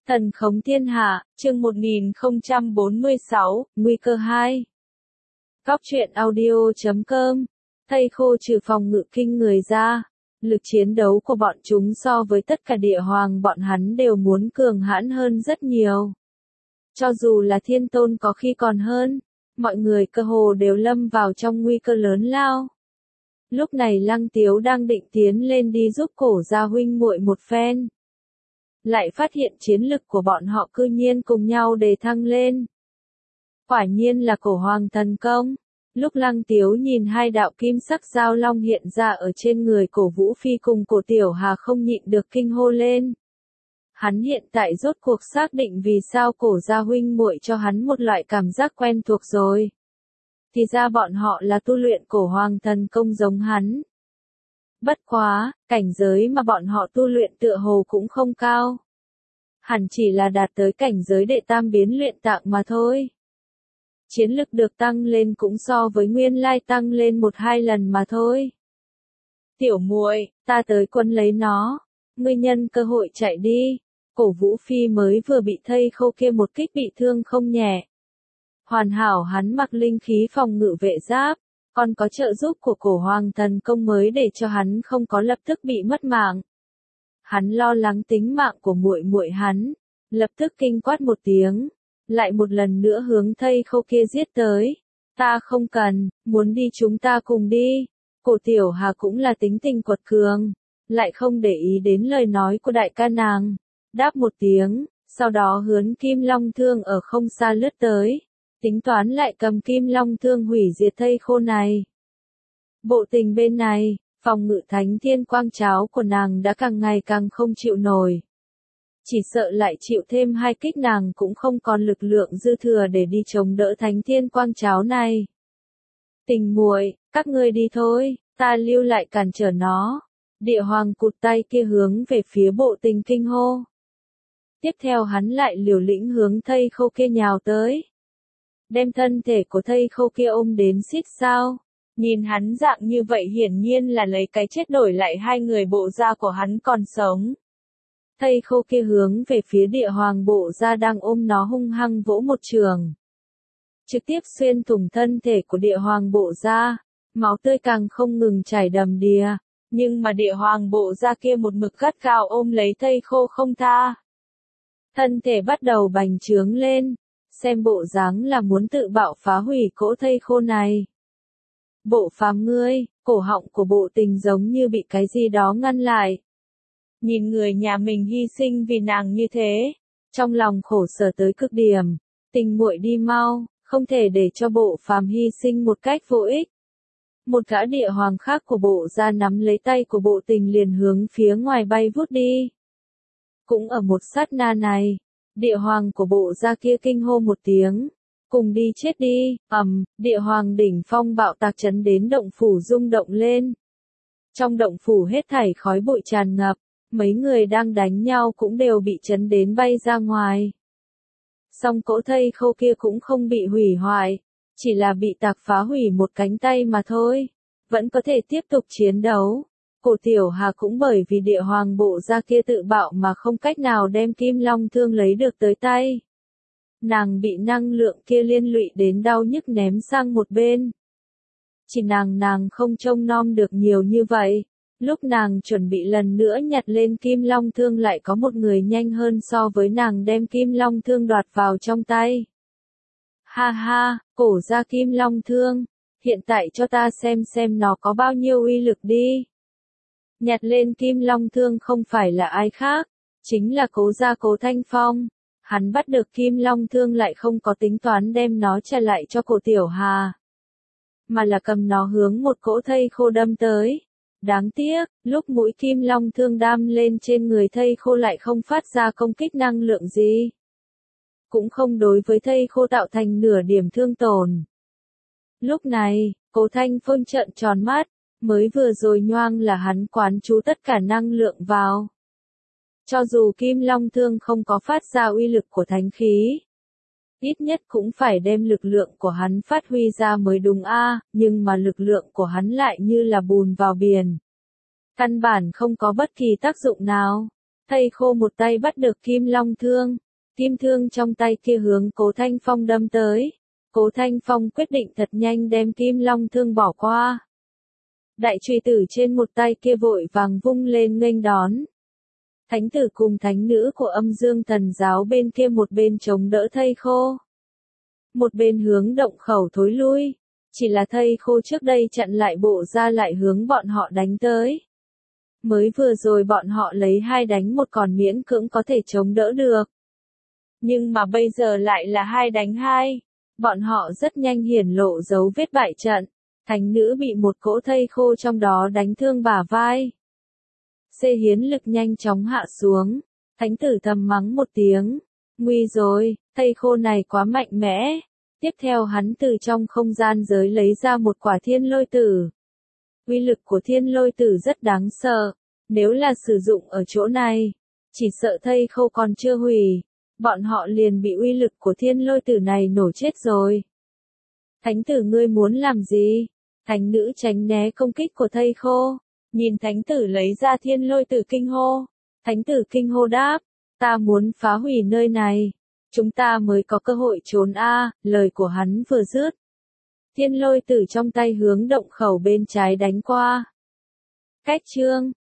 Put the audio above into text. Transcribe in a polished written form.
Thần khống thiên hạ, chương 1046, nguy cơ 2. Góc truyện audio.com. Thây khô trừ phòng ngự kinh người ra. Lực chiến đấu của bọn chúng so với tất cả địa hoàng bọn hắn đều muốn cường hãn hơn rất nhiều. Cho dù là thiên tôn có khi còn hơn, mọi người cơ hồ đều lâm vào trong nguy cơ lớn lao. Lúc này Lăng Tiếu đang định tiến lên đi giúp Cổ gia huynh muội một phen. Lại phát hiện chiến lực của bọn họ cư nhiên cùng nhau đề thăng lên. Quả nhiên là Cổ hoàng thần công. Lúc Lăng Tiếu nhìn hai đạo kim sắc giao long hiện ra ở trên người Cổ Vũ Phi cùng Cổ Tiểu Hà không nhịn được kinh hô lên. Hắn hiện tại rốt cuộc xác định vì sao Cổ gia huynh muội cho hắn một loại cảm giác quen thuộc rồi. Thì ra bọn họ là tu luyện Cổ hoàng thần công giống hắn. Bất quá, cảnh giới mà bọn họ tu luyện tựa hồ cũng không cao. Hẳn chỉ là đạt tới cảnh giới đệ tam biến luyện tạng mà thôi. Chiến lực được tăng lên cũng so với nguyên lai tăng lên 1-2 lần mà thôi. Tiểu muội, ta tới quân lấy nó. Ngươi nhân cơ hội chạy đi. Cổ Vũ Phi mới vừa bị thây khô kia một kích bị thương không nhẹ. Hoàn hảo hắn mặc linh khí phòng ngự vệ giáp, còn có trợ giúp của Cổ hoàng thần công mới để cho hắn không có lập tức bị mất mạng. Hắn lo lắng tính mạng của muội muội hắn, lập tức kinh quát một tiếng, lại một lần nữa hướng thây khô kia giết tới. Ta không cần, muốn đi chúng ta cùng đi. Cổ Tiểu Hà cũng là tính tình quật cường, lại không để ý đến lời nói của đại ca nàng, đáp một tiếng, sau đó hướng Kim Long Thương ở không xa lướt tới, tính toán lại cầm Kim Long Thương hủy diệt thây khô này. Bộ tình bên này, phòng ngự thánh thiên quang cháo của nàng đã càng ngày càng không chịu nổi. Chỉ sợ lại chịu thêm 2 kích nàng cũng không còn lực lượng dư thừa để đi chống đỡ thánh thiên quang cháo này. Tình muội, các ngươi đi thôi, ta lưu lại cản trở nó. Địa hoàng cụt tay kia hướng về phía bộ tình kinh hô. Tiếp theo hắn lại liều lĩnh hướng thây khô kia nhào tới. Đem thân thể của thây khô kia ôm đến xít sao. Nhìn hắn dạng như vậy hiển nhiên là lấy cái chết đổi lại hai người bộ da của hắn còn sống. Thây khô kia hướng về phía địa hoàng bộ da đang ôm nó hung hăng vỗ một trường. Trực tiếp xuyên thủng thân thể của địa hoàng bộ da, máu tươi càng không ngừng chảy đầm đìa, nhưng mà địa hoàng bộ da kia một mực gắt gao ôm lấy thây khô không tha. Thân thể bắt đầu bành trướng lên, xem bộ dáng là muốn tự bạo phá hủy cỗ thây khô này. Bộ phàm ngươi, cổ họng của bộ tình giống như bị cái gì đó ngăn lại. Nhìn người nhà mình hy sinh vì nàng như thế, trong lòng khổ sở tới cực điểm, tình muội đi mau, không thể để cho bộ phàm hy sinh một cách vô ích. Một gã địa hoàng khác của bộ ra nắm lấy tay của bộ tình liền hướng phía ngoài bay vút đi. Cũng ở một sát na này, địa hoàng của bộ ra kia kinh hô một tiếng. Cùng đi chết đi, địa hoàng đỉnh phong bạo tạc chấn đến động phủ rung động lên. Trong động phủ hết thảy khói bụi tràn ngập, mấy người đang đánh nhau cũng đều bị chấn đến bay ra ngoài. Song cỗ thây khô kia cũng không bị hủy hoại, chỉ là bị tạc phá hủy một cánh tay mà thôi, vẫn có thể tiếp tục chiến đấu. Cổ Tiểu Hà cũng bởi vì địa hoàng bộ ra kia tự bạo mà không cách nào đem Kim Long Thương lấy được tới tay. Nàng bị năng lượng kia liên lụy đến đau nhức ném sang một bên. Chỉ nàng không trông nom được nhiều như vậy. Lúc nàng chuẩn bị lần nữa nhặt lên Kim Long Thương lại có một người nhanh hơn so với nàng đem Kim Long Thương đoạt vào trong tay. Ha ha, Cổ gia Kim Long Thương, hiện tại cho ta xem nó có bao nhiêu uy lực đi. Nhặt lên Kim Long Thương không phải là ai khác, chính là Cố gia Cố Thanh Phong. Hắn bắt được Kim Long Thương lại không có tính toán đem nó trả lại cho Cổ Tiểu Hà, mà là cầm nó hướng một cỗ thây khô đâm tới. Đáng tiếc, lúc mũi Kim Long Thương đâm lên trên người thây khô lại không phát ra công kích năng lượng gì. Cũng không đối với thây khô tạo thành nửa điểm thương tổn. Lúc này, Cố Thanh Phong trợn tròn mắt, mới vừa rồi nhoang là hắn quán chú tất cả năng lượng vào. Cho dù Kim Long Thương không có phát ra uy lực của thánh khí, ít nhất cũng phải đem lực lượng của hắn phát huy ra mới đúng nhưng mà lực lượng của hắn lại như là bùn vào biển. Căn bản không có bất kỳ tác dụng nào. Thầy khô một tay bắt được kim long thương. Kim thương trong tay kia hướng Cố Thanh Phong đâm tới. Cố Thanh Phong quyết định thật nhanh đem kim long thương bỏ qua. Đại chùy tử trên một tay kia vội vàng vung lên nghênh đón. Thánh tử cùng thánh nữ của Âm Dương Thần giáo bên kia một bên chống đỡ thây khô. Một bên hướng động khẩu thối lui. Chỉ là thây khô trước đây chặn lại bộ ra lại hướng bọn họ đánh tới. Mới vừa rồi bọn họ lấy 2 đánh 1 còn miễn cưỡng có thể chống đỡ được. Nhưng mà bây giờ lại là 2 đánh 2. Bọn họ rất nhanh hiển lộ dấu vết bại trận. Thánh nữ bị một cỗ thây khô trong đó đánh thương bả vai. Xê hiến lực nhanh chóng hạ xuống. Thánh tử thầm mắng một tiếng. Nguy rồi, thây khô này quá mạnh mẽ. Tiếp theo hắn từ trong không gian giới lấy ra một quả thiên lôi tử. Uy lực của thiên lôi tử rất đáng sợ. Nếu là sử dụng ở chỗ này, chỉ sợ thây khô còn chưa hủy. Bọn họ liền bị uy lực của thiên lôi tử này nổ chết rồi. Thánh tử ngươi muốn làm gì? Thánh nữ tránh né công kích của thây khô. Nhìn thánh tử lấy ra thiên lôi tử kinh hô. Thánh tử kinh hô đáp. Ta muốn phá hủy nơi này. Chúng ta mới có cơ hội trốn lời của hắn vừa dứt. Thiên lôi tử trong tay hướng động khẩu bên trái đánh qua. Cách chương